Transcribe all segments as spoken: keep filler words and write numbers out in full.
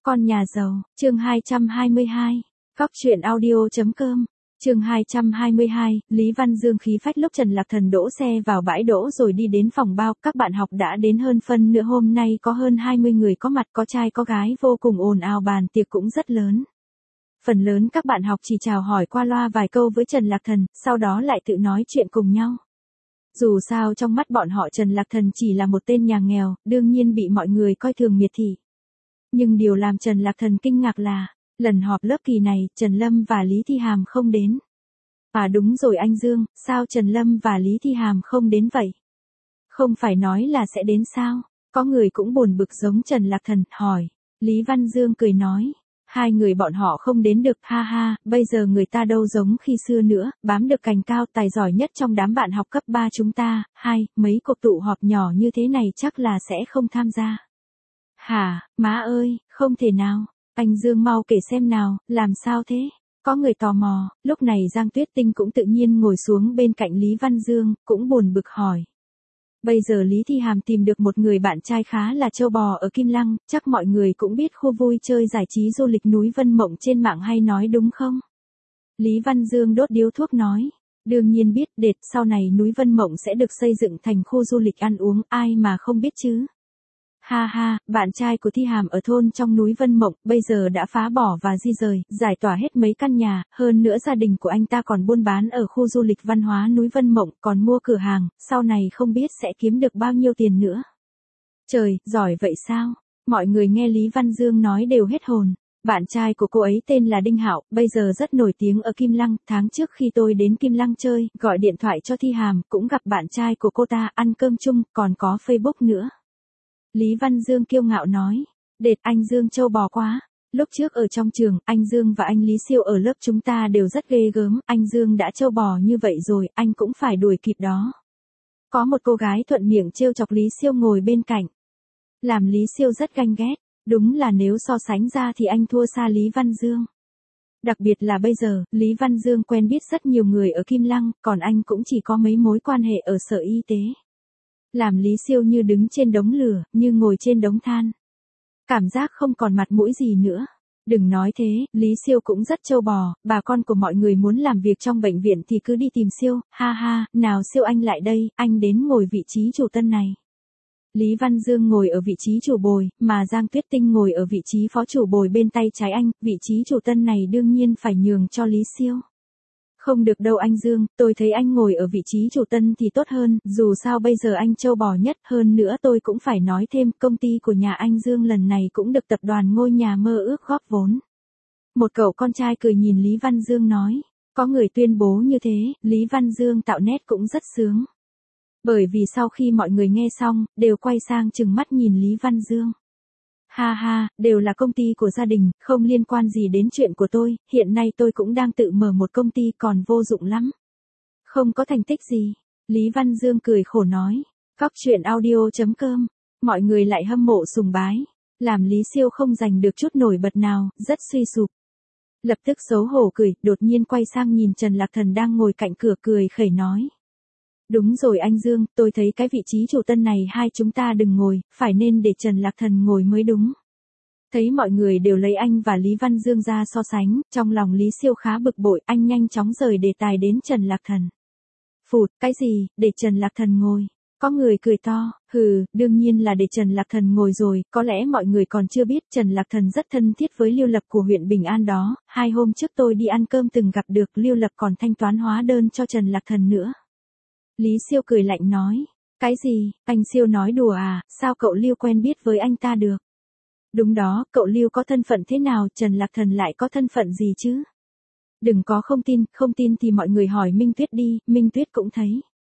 Con nhà giàu, chương hai trăm hai mươi hai. Góc truyện audio.com. Chương hai trăm hai mươi hai, Lý Văn Dương khí phách lúc Trần Lạc Thần đỗ xe vào bãi đỗ rồi đi đến phòng bao, các bạn học đã đến hơn phân nửa, hôm nay có hơn hai mươi người có mặt, có trai có gái, vô cùng ồn ào, bàn tiệc cũng rất lớn. Phần lớn các bạn học chỉ chào hỏi qua loa vài câu với Trần Lạc Thần, sau đó lại tự nói chuyện cùng nhau. Dù sao trong mắt bọn họ Trần Lạc Thần chỉ là một tên nhà nghèo, đương nhiên bị mọi người coi thường miệt thị. Nhưng điều làm Trần Lạc Thần kinh ngạc là, lần họp lớp kỳ này, Trần Lâm và Lý Thi Hàm không đến. À đúng rồi anh Dương, sao Trần Lâm và Lý Thi Hàm không đến vậy? Không phải nói là sẽ đến sao? Có người cũng buồn bực giống Trần Lạc Thần, hỏi. Lý Văn Dương cười nói, hai người bọn họ không đến được, ha ha, bây giờ người ta đâu giống khi xưa nữa, bám được cành cao, tài giỏi nhất trong đám bạn học cấp ba chúng ta, hai, mấy cuộc tụ họp nhỏ như thế này chắc là sẽ không tham gia. Hả, má ơi, không thể nào. Anh Dương mau kể xem nào, làm sao thế? Có người tò mò, lúc này Giang Tuyết Tinh cũng tự nhiên ngồi xuống bên cạnh Lý Văn Dương, cũng buồn bực hỏi. Bây giờ Lý Thi Hàm tìm được một người bạn trai khá là trâu bò ở Kim Lăng, chắc mọi người cũng biết khu vui chơi giải trí du lịch núi Vân Mộng trên mạng hay nói đúng không? Lý Văn Dương đốt điếu thuốc nói. Đương nhiên biết, đệt, sau này núi Vân Mộng sẽ được xây dựng thành khu du lịch ăn uống, ai mà không biết chứ? Ha ha, bạn trai của Thi Hàm ở thôn trong núi Vân Mộng, bây giờ đã phá bỏ và di rời, giải tỏa hết mấy căn nhà, hơn nữa gia đình của anh ta còn buôn bán ở khu du lịch văn hóa núi Vân Mộng, còn mua cửa hàng, sau này không biết sẽ kiếm được bao nhiêu tiền nữa. Trời, giỏi vậy sao? Mọi người nghe Lý Văn Dương nói đều hết hồn. Bạn trai của cô ấy tên là Đinh Hạo, bây giờ rất nổi tiếng ở Kim Lăng, tháng trước khi tôi đến Kim Lăng chơi, gọi điện thoại cho Thi Hàm, cũng gặp bạn trai của cô ta, ăn cơm chung, còn có Facebook nữa. Lý Văn Dương kiêu ngạo nói, đệt anh Dương trâu bò quá, lúc trước ở trong trường, anh Dương và anh Lý Siêu ở lớp chúng ta đều rất ghê gớm, anh Dương đã trâu bò như vậy rồi, anh cũng phải đuổi kịp đó. Có một cô gái thuận miệng trêu chọc Lý Siêu ngồi bên cạnh. Làm Lý Siêu rất ganh ghét, đúng là nếu so sánh ra thì anh thua xa Lý Văn Dương. Đặc biệt là bây giờ, Lý Văn Dương quen biết rất nhiều người ở Kim Lăng, còn anh cũng chỉ có mấy mối quan hệ ở sở y tế. Làm Lý Siêu như đứng trên đống lửa, như ngồi trên đống than. Cảm giác không còn mặt mũi gì nữa. Đừng nói thế, Lý Siêu cũng rất trâu bò, bà con của mọi người muốn làm việc trong bệnh viện thì cứ đi tìm Siêu, ha ha, nào Siêu anh lại đây, anh đến ngồi vị trí chủ tân này. Lý Văn Dương ngồi ở vị trí chủ bồi, mà Giang Tuyết Tinh ngồi ở vị trí phó chủ bồi bên tay trái anh, vị trí chủ tân này đương nhiên phải nhường cho Lý Siêu. Không được đâu anh Dương, tôi thấy anh ngồi ở vị trí chủ tân thì tốt hơn, dù sao bây giờ anh trâu bò nhất, hơn nữa tôi cũng phải nói thêm, công ty của nhà anh Dương lần này cũng được tập đoàn Ngôi Nhà Mơ Ước góp vốn. Một cậu con trai cười nhìn Lý Văn Dương nói, có người tuyên bố như thế, Lý Văn Dương tạo nét cũng rất sướng. Bởi vì sau khi mọi người nghe xong, đều quay sang trừng mắt nhìn Lý Văn Dương. Ha ha, đều là công ty của gia đình, không liên quan gì đến chuyện của tôi, hiện nay tôi cũng đang tự mở một công ty còn vô dụng lắm. Không có thành tích gì. Lý Văn Dương cười khổ nói. Góc truyện audio.com. Mọi người lại hâm mộ sùng bái. Làm Lý Siêu không giành được chút nổi bật nào, rất suy sụp. Lập tức xấu hổ cười, đột nhiên quay sang nhìn Trần Lạc Thần đang ngồi cạnh cửa cười khẩy nói. Đúng rồi anh Dương, tôi thấy cái vị trí chủ tân này hai chúng ta đừng ngồi, phải nên để Trần Lạc Thần ngồi mới đúng. Thấy mọi người đều lấy anh và Lý Văn Dương ra so sánh, trong lòng Lý Siêu khá bực bội, anh nhanh chóng rời đề tài đến Trần Lạc Thần. Phụt, cái gì, để Trần Lạc Thần ngồi? Có người cười to, hừ, đương nhiên là để Trần Lạc Thần ngồi rồi, có lẽ mọi người còn chưa biết Trần Lạc Thần rất thân thiết với Lưu Lập của huyện Bình An đó, hai hôm trước tôi đi ăn cơm từng gặp được, Lưu Lập còn thanh toán hóa đơn cho Trần Lạc Thần nữa. Lý Siêu cười lạnh nói, cái gì, anh Siêu nói đùa à, sao cậu Lưu quen biết với anh ta được? Đúng đó, cậu Lưu có thân phận thế nào, Trần Lạc Thần lại có thân phận gì chứ? Đừng có không tin, không tin thì mọi người hỏi Minh Tuyết đi, Minh Tuyết cũng thấy.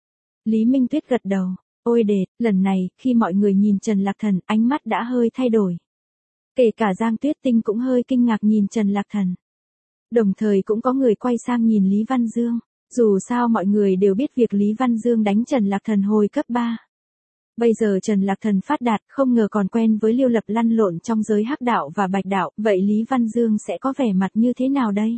Lý Minh Tuyết gật đầu, ôi đệt, lần này, khi mọi người nhìn Trần Lạc Thần, ánh mắt đã hơi thay đổi. Kể cả Giang Tuyết Tinh cũng hơi kinh ngạc nhìn Trần Lạc Thần. Đồng thời cũng có người quay sang nhìn Lý Văn Dương. Dù sao mọi người đều biết việc Lý Văn Dương đánh Trần Lạc Thần hồi cấp ba. Bây giờ Trần Lạc Thần phát đạt, không ngờ còn quen với Lưu Lập lăn lộn trong giới hắc đạo và bạch đạo, vậy Lý Văn Dương sẽ có vẻ mặt như thế nào đây?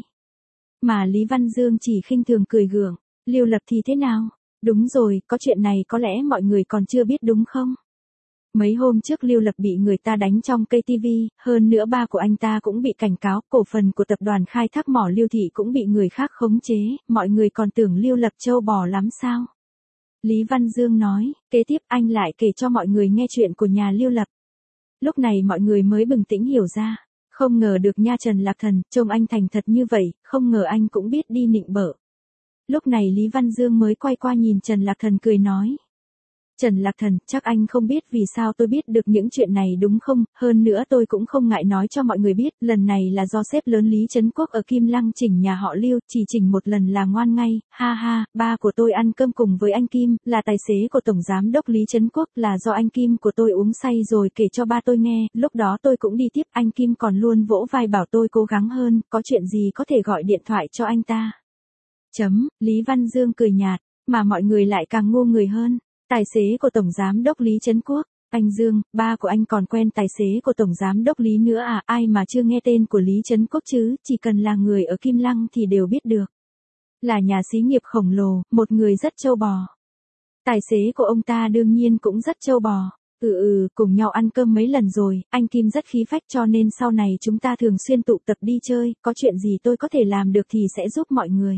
Mà Lý Văn Dương chỉ khinh thường cười gượng, Lưu Lập thì thế nào? Đúng rồi, có chuyện này có lẽ mọi người còn chưa biết đúng không? Mấy hôm trước Lưu Lập bị người ta đánh trong cây tivi, hơn nữa ba của anh ta cũng bị cảnh cáo, cổ phần của tập đoàn khai thác mỏ Lưu Thị cũng bị người khác khống chế, mọi người còn tưởng Lưu Lập trâu bò lắm sao? Lý Văn Dương nói, kế tiếp anh lại kể cho mọi người nghe chuyện của nhà Lưu Lập. Lúc này mọi người mới bừng tỉnh hiểu ra, không ngờ được nha Trần Lạc Thần, trông anh thành thật như vậy, không ngờ anh cũng biết đi nịnh bợ. Lúc này Lý Văn Dương mới quay qua nhìn Trần Lạc Thần cười nói. Trần Lạc Thần, chắc anh không biết vì sao tôi biết được những chuyện này đúng không, hơn nữa tôi cũng không ngại nói cho mọi người biết, lần này là do sếp lớn Lý Trấn Quốc ở Kim Lăng chỉnh nhà họ Lưu, chỉ chỉnh một lần là ngoan ngay, ha ha, ba của tôi ăn cơm cùng với anh Kim, là tài xế của Tổng Giám đốc Lý Trấn Quốc, là do anh Kim của tôi uống say rồi kể cho ba tôi nghe, lúc đó tôi cũng đi tiếp, anh Kim còn luôn vỗ vai bảo tôi cố gắng hơn, có chuyện gì có thể gọi điện thoại cho anh ta. Chấm, Lý Văn Dương cười nhạt, mà mọi người lại càng ngu người hơn. Tài xế của Tổng Giám đốc Lý Trấn Quốc, anh Dương, ba của anh còn quen tài xế của Tổng Giám đốc Lý nữa à, ai mà chưa nghe tên của Lý Trấn Quốc chứ, chỉ cần là người ở Kim Lăng thì đều biết được. Là nhà xí nghiệp khổng lồ, một người rất trâu bò. Tài xế của ông ta đương nhiên cũng rất trâu bò. Ừ ừ, cùng nhau ăn cơm mấy lần rồi, anh Kim rất khí phách cho nên sau này chúng ta thường xuyên tụ tập đi chơi, có chuyện gì tôi có thể làm được thì sẽ giúp mọi người.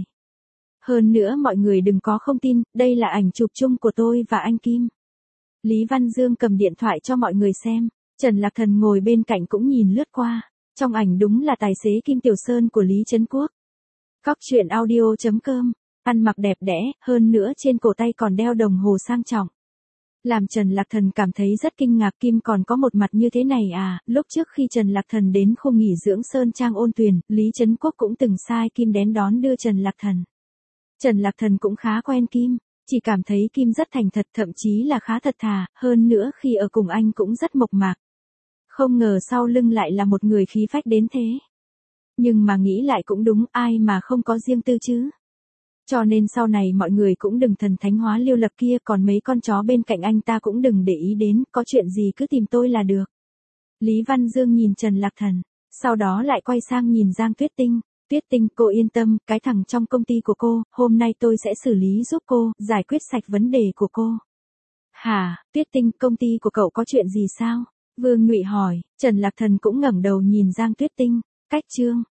Hơn nữa mọi người đừng có không tin, đây là ảnh chụp chung của tôi và anh Kim. Lý Văn Dương cầm điện thoại cho mọi người xem, Trần Lạc Thần ngồi bên cạnh cũng nhìn lướt qua, trong ảnh đúng là tài xế Kim Tiểu Sơn của Lý Trấn Quốc. Cóc truyện audio chấm com, ăn mặc đẹp đẽ, hơn nữa trên cổ tay còn đeo đồng hồ sang trọng. Làm Trần Lạc Thần cảm thấy rất kinh ngạc, Kim còn có một mặt như thế này à, lúc trước khi Trần Lạc Thần đến khu nghỉ dưỡng Sơn Trang Ôn Tuyền, Lý Trấn Quốc cũng từng sai Kim đến đón đưa Trần Lạc Thần. Trần Lạc Thần cũng khá quen Kim, chỉ cảm thấy Kim rất thành thật, thậm chí là khá thật thà, hơn nữa khi ở cùng anh cũng rất mộc mạc. Không ngờ sau lưng lại là một người khí phách đến thế. Nhưng mà nghĩ lại cũng đúng, ai mà không có riêng tư chứ. Cho nên sau này mọi người cũng đừng thần thánh hóa Lưu Lập kia, còn mấy con chó bên cạnh anh ta cũng đừng để ý đến, có chuyện gì cứ tìm tôi là được. Lý Văn Dương nhìn Trần Lạc Thần, sau đó lại quay sang nhìn Giang Tuyết Tinh. Tuyết Tinh, cô yên tâm, cái thằng trong công ty của cô, hôm nay tôi sẽ xử lý giúp cô, giải quyết sạch vấn đề của cô. Hả, Tuyết Tinh, công ty của cậu có chuyện gì sao? Vương Ngụy hỏi, Trần Lạc Thần cũng ngẩng đầu nhìn Giang Tuyết Tinh, cách chương.